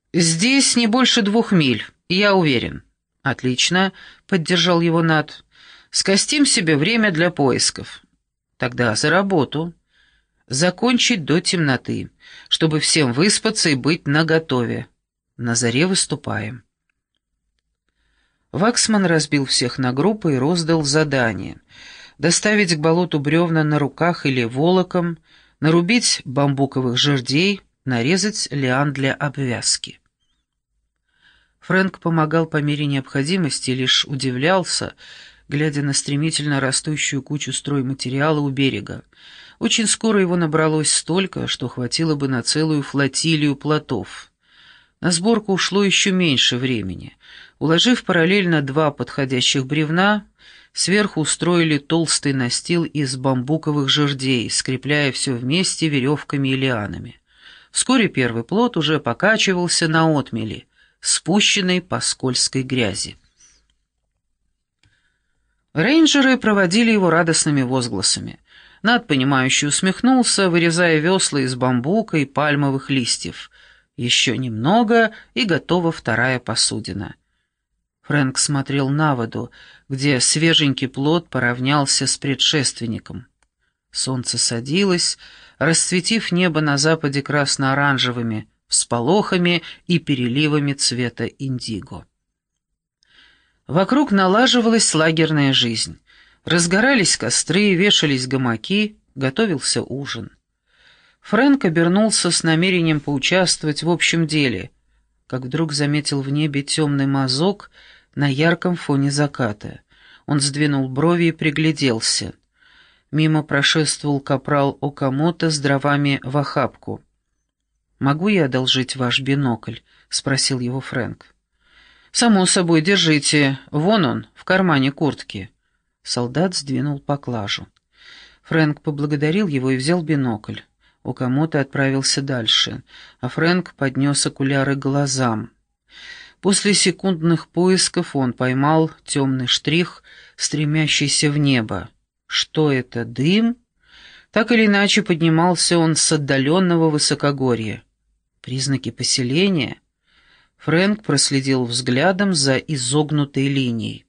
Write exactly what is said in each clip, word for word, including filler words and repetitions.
«Здесь не больше двух миль, я уверен». «Отлично», — поддержал его Нат. «Скостим себе время для поисков». «Тогда за работу. Закончить до темноты, чтобы всем выспаться и быть наготове. На заре выступаем». Ваксман разбил всех на группы и роздал задание: доставить к болоту бревна на руках или волоком, нарубить бамбуковых жердей, нарезать лиан для обвязки. Фрэнк помогал по мере необходимости и лишь удивлялся, глядя на стремительно растущую кучу стройматериала у берега. Очень скоро его набралось столько, что хватило бы на целую флотилию плотов. На сборку ушло еще меньше времени. Уложив параллельно два подходящих бревна, сверху устроили толстый настил из бамбуковых жердей, скрепляя все вместе веревками и лианами. Вскоре первый плот уже покачивался на отмели, спущенной по скользкой грязи. Рейнджеры проводили его радостными возгласами. Над, понимающе усмехнулся, вырезая весла из бамбука и пальмовых листьев. Еще немного, и готова вторая посудина. Фрэнк смотрел на воду, где свеженький плот поравнялся с предшественником. Солнце садилось, расцветив небо на западе красно-оранжевыми всполохами и переливами цвета индиго. Вокруг налаживалась лагерная жизнь. Разгорались костры, вешались гамаки, готовился ужин. Фрэнк обернулся с намерением поучаствовать в общем деле, как вдруг заметил в небе темный мазок на ярком фоне заката. Он сдвинул брови и пригляделся. Мимо прошествовал капрал Окамото с дровами в охапку. «Могу я одолжить ваш бинокль?» — спросил его Фрэнк. «Само собой, держите. Вон он, в кармане куртки». Солдат сдвинул поклажу. Фрэнк поблагодарил его и взял бинокль. Окамото отправился дальше, а Фрэнк поднес окуляры к глазам. После секундных поисков он поймал темный штрих, стремящийся в небо. Что это, дым? Так или иначе поднимался он с отдаленного высокогорья. Признаки поселения? Фрэнк проследил взглядом за изогнутой линией.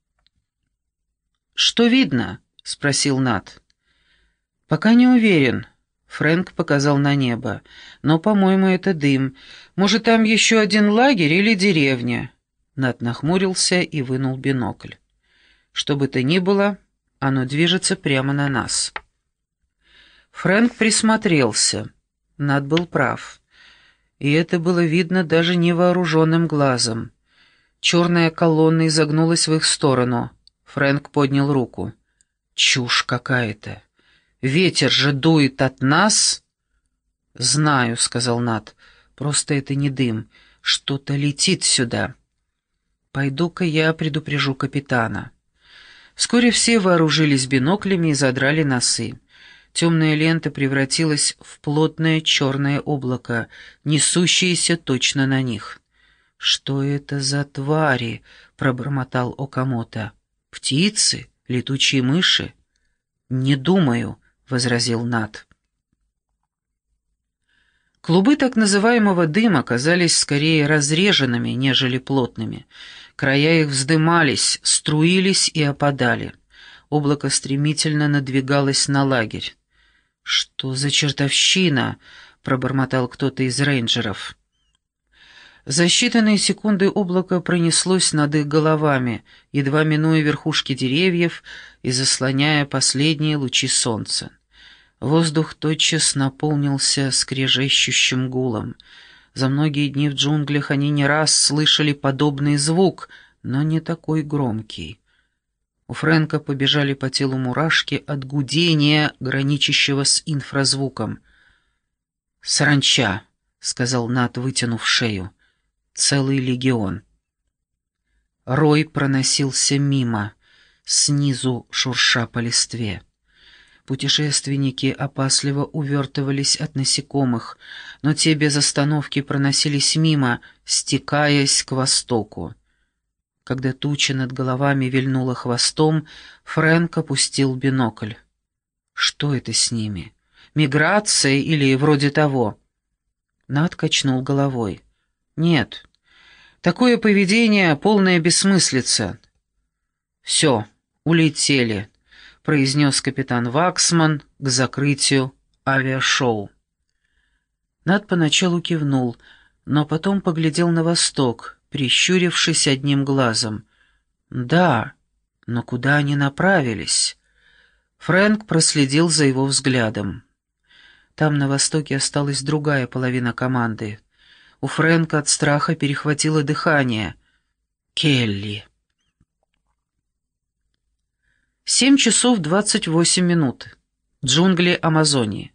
«Что видно?» — спросил Нат. «Пока не уверен». Фрэнк показал на небо. «Но, по-моему, это дым. Может, там еще один лагерь или деревня?» Нат нахмурился и вынул бинокль. «Что бы то ни было, оно движется прямо на нас». Фрэнк присмотрелся. Нат был прав. И это было видно даже невооруженным глазом. Черная колонна изогнулась в их сторону. Фрэнк поднял руку. «Чушь какая-то! Ветер же дует от нас!» «Знаю», — сказал Нат. «Просто это не дым. Что-то летит сюда. Пойду-ка я предупрежу капитана». Вскоре все вооружились биноклями и задрали носы. Темная лента превратилась в плотное черное облако, несущееся точно на них. «Что это за твари?» — пробормотал Окамото. «Птицы? Летучие мыши?» «Не думаю», — возразил Нат. Клубы так называемого дыма казались скорее разреженными, нежели плотными. Края их вздымались, струились и опадали. Облако стремительно надвигалось на лагерь. «Что за чертовщина?» — пробормотал кто-то из рейнджеров. За считанные секунды облако пронеслось над их головами, едва минуя верхушки деревьев и заслоняя последние лучи солнца. Воздух тотчас наполнился скрежещущим гулом. За многие дни в джунглях они не раз слышали подобный звук, но не такой громкий. У Фрэнка побежали по телу мурашки от гудения, граничащего с инфразвуком. «Саранча», — сказал Нат, вытянув шею. «Целый легион». Рой проносился мимо, снизу шурша по листве. Путешественники опасливо увертывались от насекомых, но те без остановки проносились мимо, стекаясь к востоку. Когда туча над головами вильнула хвостом, Фрэнк опустил бинокль. «Что это с ними? Миграция или вроде того?» Нат качнул головой. Нет, такое поведение — полная бессмыслица. «Все, улетели», — произнес капитан Ваксман к закрытию авиашоу. Нат поначалу кивнул, но потом поглядел на восток, прищурившись одним глазом. «Да, но куда они направились?» Фрэнк проследил за его взглядом. Там на востоке осталась другая половина команды. У Фрэнка от страха перехватило дыхание. «Келли!» Семь часов двадцать восемь минут. Джунгли Амазонии.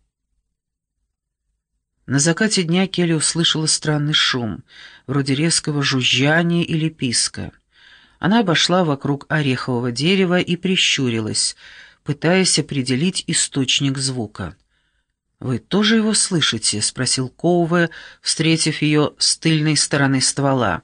На закате дня Келли услышала странный шум, вроде резкого жужжания или писка. Она обошла вокруг орехового дерева и прищурилась, пытаясь определить источник звука. «Вы тоже его слышите?» — спросил Коуве, встретив ее с тыльной стороны ствола.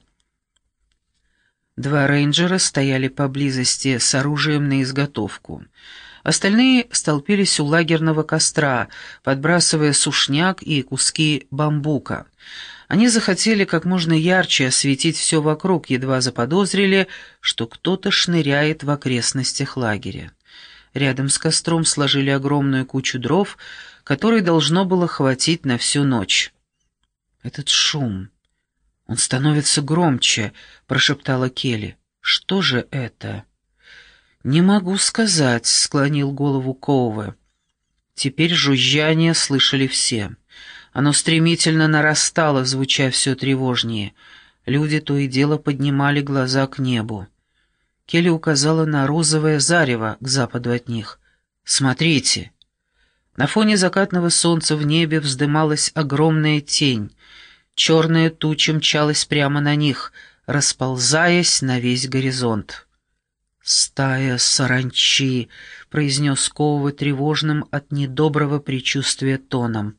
Два рейнджера стояли поблизости с оружием на изготовку. Остальные столпились у лагерного костра, подбрасывая сушняк и куски бамбука. Они захотели как можно ярче осветить все вокруг, едва заподозрили, что кто-то шныряет в окрестностях лагеря. Рядом с костром сложили огромную кучу дров, которой должно было хватить на всю ночь. «Этот шум... он становится громче», — прошептала Келли. «Что же это?» «Не могу сказать», — склонил голову Коуве. Теперь жужжание слышали все. Оно стремительно нарастало, звуча все тревожнее. Люди то и дело поднимали глаза к небу. Келли указала на розовое зарево к западу от них. «Смотрите!» На фоне закатного солнца в небе вздымалась огромная тень. Черная туча мчалась прямо на них, расползаясь на весь горизонт. «Стая саранчи», — произнес Коуве тревожным от недоброго предчувствия тоном.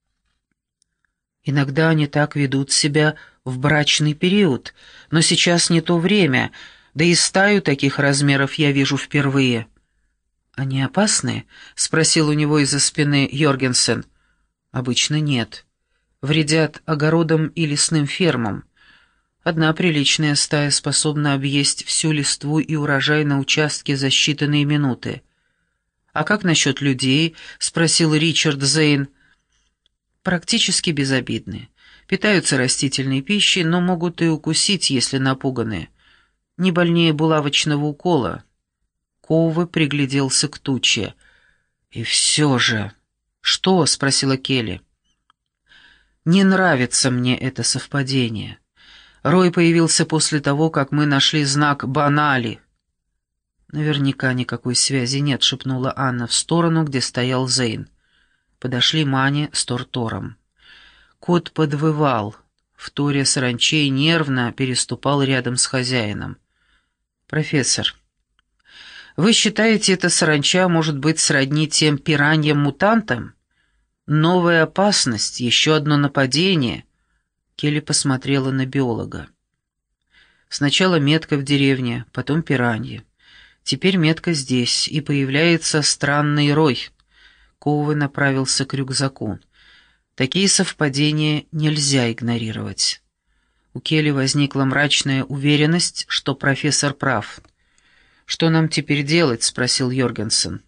«Иногда они так ведут себя в брачный период, но сейчас не то время, да и стаю таких размеров я вижу впервые». «Они опасны?» — спросил у него из-за спины Йоргенсен. «Обычно нет. Вредят огородам и лесным фермам. Одна приличная стая способна объесть всю листву и урожай на участке за считанные минуты». «А как насчет людей?» — спросил Ричард Зейн. «Практически безобидны. Питаются растительной пищей, но могут и укусить, если напуганы. Не больнее булавочного укола». Коуве пригляделся к туче. «И все же...» «Что?» — спросила Келли. «Не нравится мне это совпадение. Рой появился после того, как мы нашли знак Банали». «Наверняка никакой связи нет», — шепнула Анна в сторону, где стоял Зейн. Подошли Мани с Тортором. Кот подвывал. Вторя саранчей нервно переступал рядом с хозяином. «Профессор, вы считаете, эта саранча может быть сродни тем пираньям-мутантам? Новая опасность, еще одно нападение?» Келли посмотрела на биолога. «Сначала метка в деревне, потом пираньи. Теперь метка здесь, и появляется странный рой». Коуве направился к рюкзаку. Такие совпадения нельзя игнорировать. У Келли возникла мрачная уверенность, что профессор прав. «Что нам теперь делать?» — спросил Йоргенсен.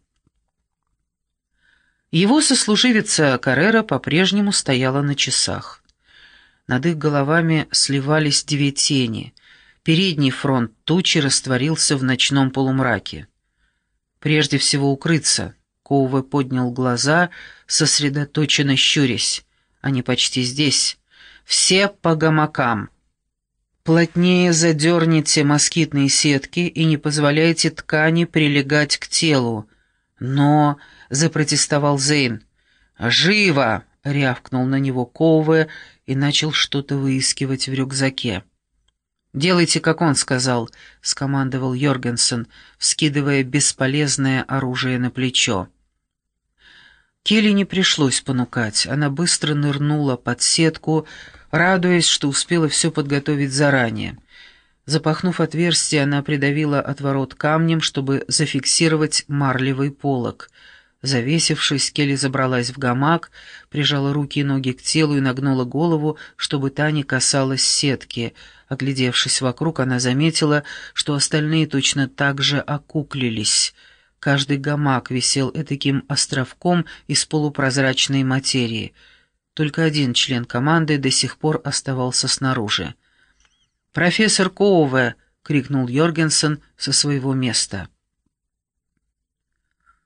Его сослуживица Каррера по-прежнему стояла на часах. Над их головами сливались две тени. Передний фронт тучи растворился в ночном полумраке. «Прежде всего укрыться». Коуве поднял глаза, сосредоточенно щурясь. «Они почти здесь. Все по гамакам. Плотнее задерните москитные сетки и не позволяйте ткани прилегать к телу». «Но...» — запротестовал Зейн. «Живо!» — рявкнул на него Коуве и начал что-то выискивать в рюкзаке. «Делайте, как он сказал», — скомандовал Йоргенсен, вскидывая бесполезное оружие на плечо. Келли не пришлось понукать. Она быстро нырнула под сетку, радуясь, что успела все подготовить заранее. Запахнув отверстие, она придавила отворот камнем, чтобы зафиксировать марлевый полог. Завесившись, Келли забралась в гамак, прижала руки и ноги к телу и нагнула голову, чтобы та не касалась сетки. Оглядевшись вокруг, она заметила, что остальные точно так же окуклились. Каждый гамак висел этаким островком из полупрозрачной материи. Только один член команды до сих пор оставался снаружи. «Профессор Коуве!» — крикнул Йоргенсен со своего места.